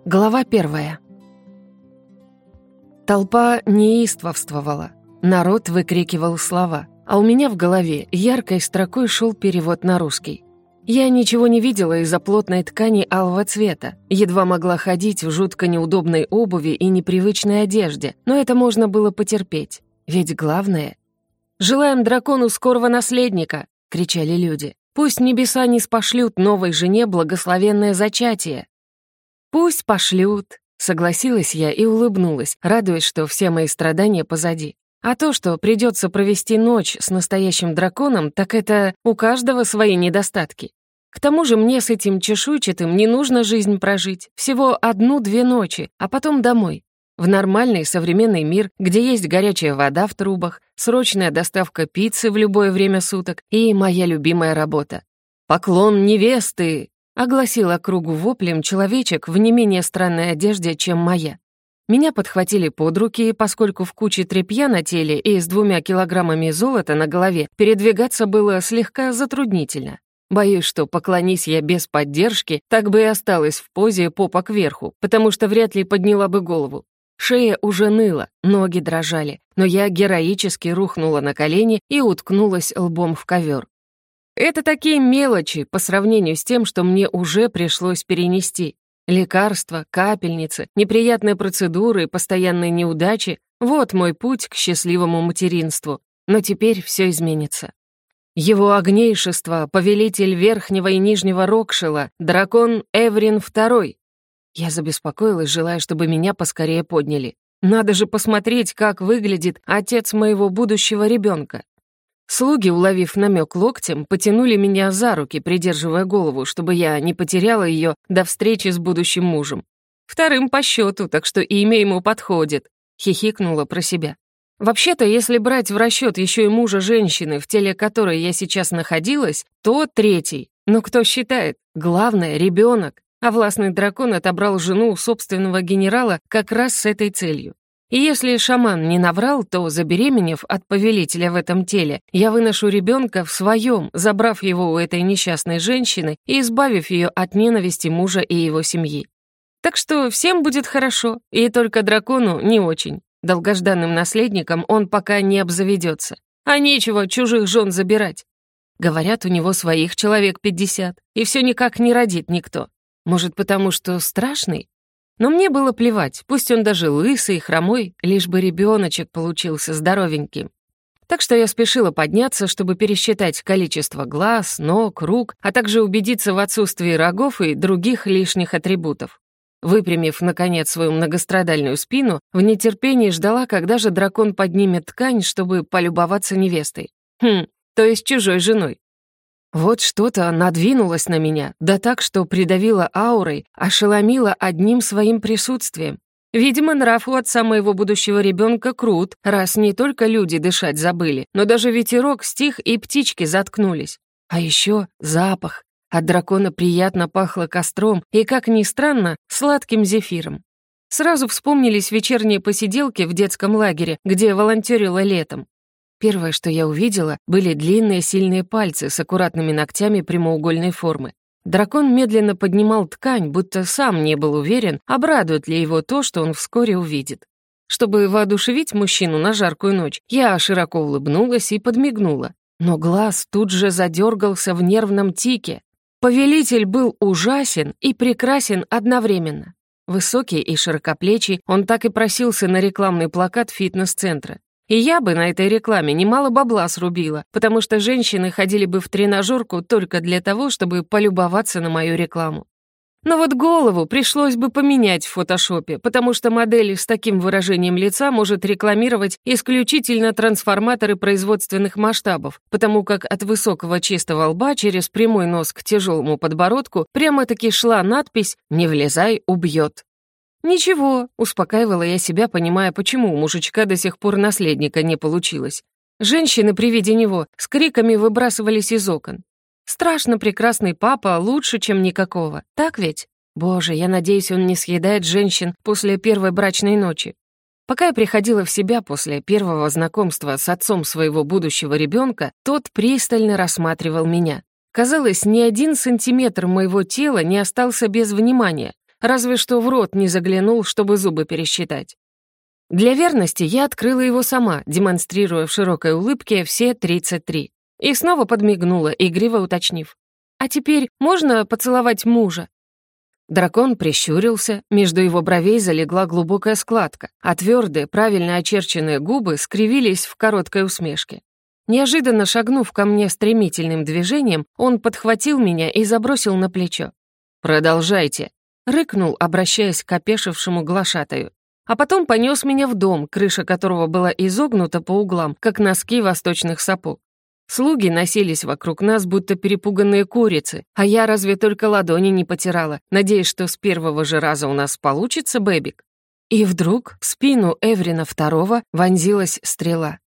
Глава 1. Толпа неистовствовала. Народ выкрикивал слова, а у меня в голове яркой строкой шел перевод на русский. Я ничего не видела из-за плотной ткани алого цвета, едва могла ходить в жутко неудобной обуви и непривычной одежде, но это можно было потерпеть. Ведь главное... «Желаем дракону скорого наследника!» — кричали люди. «Пусть небеса не спошлют новой жене благословенное зачатие!» «Пусть пошлют», — согласилась я и улыбнулась, радуясь, что все мои страдания позади. А то, что придется провести ночь с настоящим драконом, так это у каждого свои недостатки. К тому же мне с этим чешуйчатым не нужно жизнь прожить, всего 1-2 ночи, а потом домой. В нормальный современный мир, где есть горячая вода в трубах, срочная доставка пиццы в любое время суток и моя любимая работа. «Поклон невесты!» — огласил округу воплем человечек в не менее странной одежде, чем моя. Меня подхватили под руки, поскольку в куче тряпья на теле и с 2 килограммами золота на голове передвигаться было слегка затруднительно. Боюсь, что поклонись я без поддержки, так бы и осталась в позе попа кверху, потому что вряд ли подняла бы голову. Шея уже ныла, ноги дрожали, но я героически рухнула на колени и уткнулась лбом в ковер. Это такие мелочи по сравнению с тем, что мне уже пришлось перенести. Лекарства, капельницы, неприятные процедуры и постоянные неудачи — вот мой путь к счастливому материнству. Но теперь все изменится. Его огнейшество, повелитель Верхнего и Нижнего Рокшила, дракон Эврин II. Я забеспокоилась, желая, чтобы меня поскорее подняли. Надо же посмотреть, как выглядит отец моего будущего ребенка. Слуги, уловив намек локтем, потянули меня за руки, придерживая голову, чтобы я не потеряла ее до встречи с будущим мужем. Вторым по счету, так что имя ему подходит, хихикнула про себя. Вообще-то, если брать в расчет еще и мужа женщины, в теле которой я сейчас находилась, то 3-й. Но кто считает? Главное — ребенок. А властный дракон отобрал жену у собственного генерала как раз с этой целью. И если шаман не наврал, то, забеременев от повелителя в этом теле, я выношу ребенка в своем, забрав его у этой несчастной женщины и избавив ее от ненависти мужа и его семьи. Так что всем будет хорошо, и только дракону не очень. Долгожданным наследником он пока не обзаведется. А нечего чужих жен забирать. Говорят, у него своих человек 50, и все никак не родит никто. Может, потому что страшный? Но мне было плевать, пусть он даже лысый и хромой, лишь бы ребеночек получился здоровеньким. Так что я спешила подняться, чтобы пересчитать количество глаз, ног, рук, а также убедиться в отсутствии рогов и других лишних атрибутов. Выпрямив, наконец, свою многострадальную спину, в нетерпении ждала, когда же дракон поднимет ткань, чтобы полюбоваться невестой. То есть чужой женой. Вот что-то надвинулось на меня, да так, что придавило аурой, ошеломило одним своим присутствием. Видимо, нрав у отца моего будущего ребенка крут, раз не только люди дышать забыли, но даже ветерок стих и птички заткнулись. А еще запах. От дракона приятно пахло костром и, как ни странно, сладким зефиром. Сразу вспомнились вечерние посиделки в детском лагере, где волонтерила летом. Первое, что я увидела, были длинные сильные пальцы с аккуратными ногтями прямоугольной формы. Дракон медленно поднимал ткань, будто сам не был уверен, обрадует ли его то, что он вскоре увидит. Чтобы воодушевить мужчину на жаркую ночь, я широко улыбнулась и подмигнула. Но глаз тут же задергался в нервном тике. Повелитель был ужасен и прекрасен одновременно. Высокий и широкоплечий, он так и просился на рекламный плакат фитнес-центра. И я бы на этой рекламе немало бабла срубила, потому что женщины ходили бы в тренажерку только для того, чтобы полюбоваться на мою рекламу. Но вот голову пришлось бы поменять в фотошопе, потому что модель с таким выражением лица может рекламировать исключительно трансформаторы производственных масштабов, потому как от высокого чистого лба через прямой нос к тяжелому подбородку прямо-таки шла надпись «Не влезай, убьет». «Ничего», — успокаивала я себя, понимая, почему у мужичка до сих пор наследника не получилось. Женщины при виде него с криками выбрасывались из окон. Страшно прекрасный папа лучше, чем никакого. Так ведь? Боже, я надеюсь, он не съедает женщин после первой брачной ночи. Пока я приходила в себя после первого знакомства с отцом своего будущего ребенка, тот пристально рассматривал меня. Казалось, ни 1 сантиметр моего тела не остался без внимания. разве что в рот не заглянул, чтобы зубы пересчитать. Для верности я открыла его сама, демонстрируя в широкой улыбке все 33. И снова подмигнула, игриво уточнив. «А теперь можно поцеловать мужа?» Дракон прищурился, между его бровей залегла глубокая складка, а твердые, правильно очерченные губы скривились в короткой усмешке. Неожиданно шагнув ко мне стремительным движением, он подхватил меня и забросил на плечо. «Продолжайте», — рыкнул, обращаясь к опешившему глашатаю. А потом понес меня в дом, крыша которого была изогнута по углам, как носки восточных сапог. Слуги носились вокруг нас, будто перепуганные курицы, а я разве только ладони не потирала, надеясь, что с первого же раза у нас получится бэбик. И вдруг в спину Эврина II вонзилась стрела.